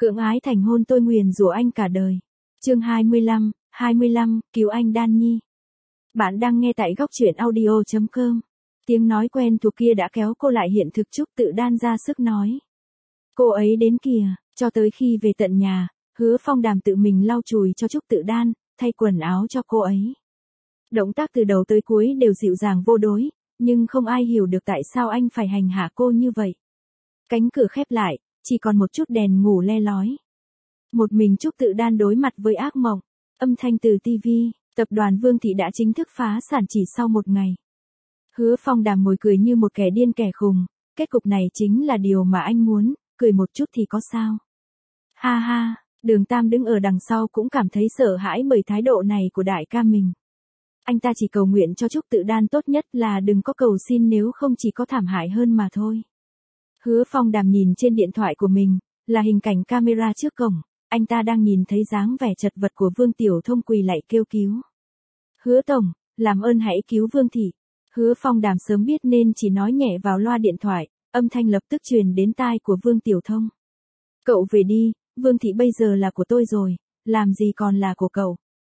Cưỡng ái thành hôn tôi nguyền rủa anh cả đời. Chương 25, cứu anh Đan Nhi. Bạn đang nghe tại góc truyện audio.com. Tiếng nói quen thuộc kia đã kéo cô lại hiện thực. Trúc Tự Đan ra sức nói. Cô ấy đến kìa, cho tới khi về tận nhà, Hứa Phong Đàm tự mình lau chùi cho Trúc Tự Đan, thay quần áo cho cô ấy. Động tác từ đầu tới cuối đều dịu dàng vô đối, nhưng không ai hiểu được tại sao anh phải hành hạ cô như vậy. Cánh cửa khép lại, chỉ còn một chút đèn ngủ le lói. Một mình Trúc Tự Đan đối mặt với ác mộng. Âm thanh từ TV, tập đoàn Vương Thị đã chính thức phá sản chỉ sau một ngày. Hứa Phong Đàm ngồi cười như một kẻ điên kẻ khùng, kết cục này chính là điều mà anh muốn, cười một chút thì có sao. Ha ha, Đường Tam đứng ở đằng sau cũng cảm thấy sợ hãi bởi thái độ này của đại ca mình. Anh ta chỉ cầu nguyện cho Trúc Tự Đan tốt nhất là đừng có cầu xin, nếu không chỉ có thảm hại hơn mà thôi. Hứa Phong Đàm nhìn trên điện thoại của mình, là hình cảnh camera trước cổng, anh ta đang nhìn thấy dáng vẻ chật vật của Vương Tiểu Thông quỳ lạy kêu cứu. Hứa Tổng, làm ơn hãy cứu Vương Thị. Hứa Phong Đàm sớm biết nên chỉ nói nhẹ vào loa điện thoại, âm thanh lập tức truyền đến tai của Vương Tiểu Thông. Cậu về đi, Vương Thị bây giờ là của tôi rồi, làm gì còn là của cậu.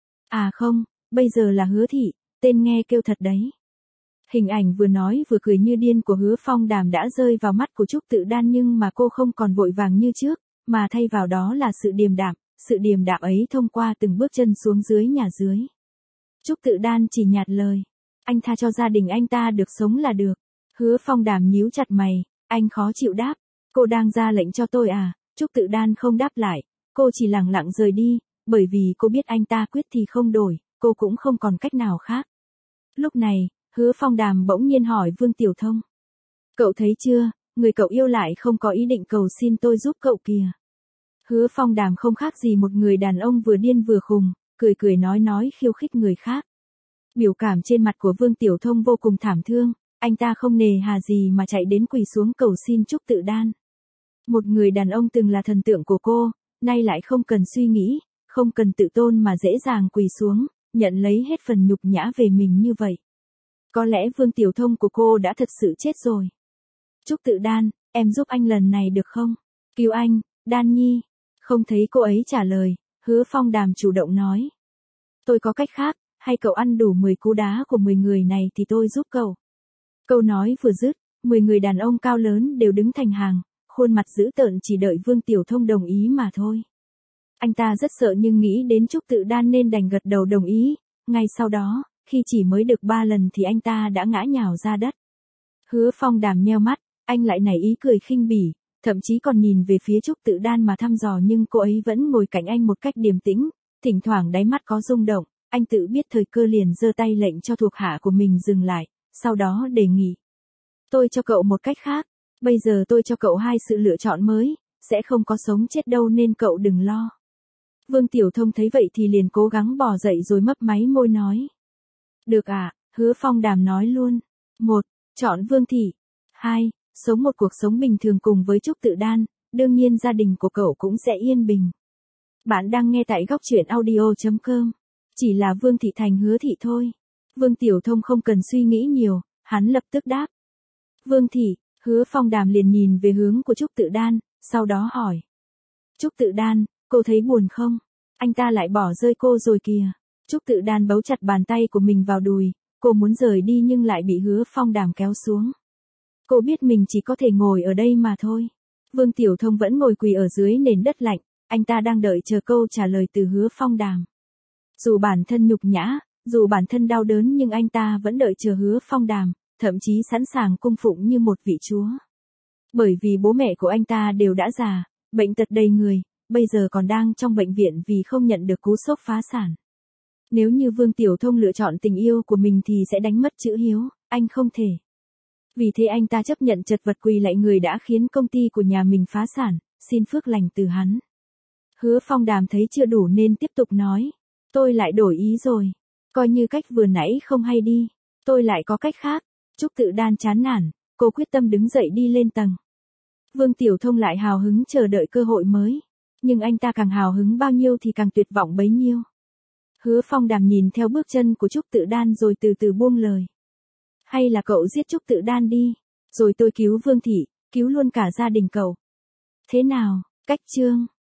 À không, bây giờ là Hứa Thị, tên nghe kêu thật đấy. Hình ảnh vừa nói vừa cười như điên của Hứa Phong Đàm đã rơi vào mắt của Trúc Tự Đan, nhưng mà cô không còn vội vàng như trước, mà thay vào đó là sự điềm đạm ấy thông qua từng bước chân xuống dưới nhà dưới. Trúc Tự Đan chỉ nhạt lời, anh tha cho gia đình anh ta được sống là được. Hứa Phong Đàm nhíu chặt mày, anh khó chịu đáp, cô đang ra lệnh cho tôi à? Trúc Tự Đan không đáp lại, cô chỉ lẳng lặng rời đi, bởi vì cô biết anh ta quyết thì không đổi, cô cũng không còn cách nào khác. Lúc này, Hứa Phong Đàm bỗng nhiên hỏi Vương Tiểu Thông. Cậu thấy chưa, người cậu yêu lại không có ý định cầu xin tôi giúp cậu kìa. Hứa Phong Đàm không khác gì một người đàn ông vừa điên vừa khùng, cười nói khiêu khích người khác. Biểu cảm trên mặt của Vương Tiểu Thông vô cùng thảm thương, anh ta không nề hà gì mà chạy đến quỳ xuống cầu xin Trúc Tự Đan. Một người đàn ông từng là thần tượng của cô, nay lại không cần suy nghĩ, không cần tự tôn mà dễ dàng quỳ xuống, nhận lấy hết phần nhục nhã về mình như vậy. Có lẽ Vương Tiểu Thông của cô đã thật sự chết rồi. Trúc Tự Đan, em giúp anh lần này được không? Cứu anh, Đan Nhi. Không thấy cô ấy trả lời, Hứa Phong Đàm chủ động nói. Tôi có cách khác, hay cậu ăn đủ 10 cú đá của 10 người này thì tôi giúp cậu. Câu nói vừa dứt, 10 người đàn ông cao lớn đều đứng thành hàng, khuôn mặt dữ tợn chỉ đợi Vương Tiểu Thông đồng ý mà thôi. Anh ta rất sợ nhưng nghĩ đến Trúc Tự Đan nên đành gật đầu đồng ý, ngay sau đó, khi chỉ mới được 3 lần thì anh ta đã ngã nhào ra đất. Hứa Phong Đàm nheo mắt, anh lại nảy ý cười khinh bỉ, thậm chí còn nhìn về phía Trúc Tự Đan mà thăm dò, nhưng cô ấy vẫn ngồi cạnh anh một cách điềm tĩnh, thỉnh thoảng đáy mắt có rung động, anh tự biết thời cơ liền giơ tay lệnh cho thuộc hạ của mình dừng lại, sau đó đề nghị. Tôi cho cậu một cách khác, bây giờ tôi cho cậu 2 sự lựa chọn mới, sẽ không có sống chết đâu nên cậu đừng lo. Vương Tiểu Thông thấy vậy thì liền cố gắng bò dậy rồi mấp máy môi nói. Được ạ, Hứa Phong Đàm nói luôn. 1. Chọn Vương Thị. 2. Sống một cuộc sống bình thường cùng với Trúc Tự Đan, đương nhiên gia đình của cậu cũng sẽ yên bình. Bạn đang nghe tại góc truyện audio.com. Chỉ là Vương Thị thành Hứa Thị thôi. Vương Tiểu Thông không cần suy nghĩ nhiều, hắn lập tức đáp. Vương Thị. Hứa Phong Đàm liền nhìn về hướng của Trúc Tự Đan, sau đó hỏi. Trúc Tự Đan, cô thấy buồn không? Anh ta lại bỏ rơi cô rồi kìa. Trúc Tự Đan bấu chặt bàn tay của mình vào đùi, cô muốn rời đi nhưng lại bị Hứa Phong Đàm kéo xuống. Cô biết mình chỉ có thể ngồi ở đây mà thôi. Vương Tiểu Thông vẫn ngồi quỳ ở dưới nền đất lạnh, anh ta đang đợi chờ câu trả lời từ Hứa Phong Đàm. Dù bản thân nhục nhã, dù bản thân đau đớn nhưng anh ta vẫn đợi chờ Hứa Phong Đàm, thậm chí sẵn sàng cung phụng như một vị chúa. Bởi vì bố mẹ của anh ta đều đã già, bệnh tật đầy người, bây giờ còn đang trong bệnh viện vì không nhận được cú sốc phá sản. Nếu như Vương Tiểu Thông lựa chọn tình yêu của mình thì sẽ đánh mất chữ hiếu, anh không thể. Vì thế anh ta chấp nhận chật vật quỳ lạy người đã khiến công ty của nhà mình phá sản, xin phước lành từ hắn. Hứa Phong Đàm thấy chưa đủ nên tiếp tục nói. Tôi lại đổi ý rồi. Coi như cách vừa nãy không hay đi. Tôi lại có cách khác. Trúc Tự Đan chán nản, cô quyết tâm đứng dậy đi lên tầng. Vương Tiểu Thông lại hào hứng chờ đợi cơ hội mới. Nhưng anh ta càng hào hứng bao nhiêu thì càng tuyệt vọng bấy nhiêu. Hứa Phong Đàm nhìn theo bước chân của Trúc Tự Đan rồi từ từ buông lời. Hay là cậu giết Trúc Tự Đan đi, rồi tôi cứu Vương Thị, cứu luôn cả gia đình cậu. Thế nào, cách chương?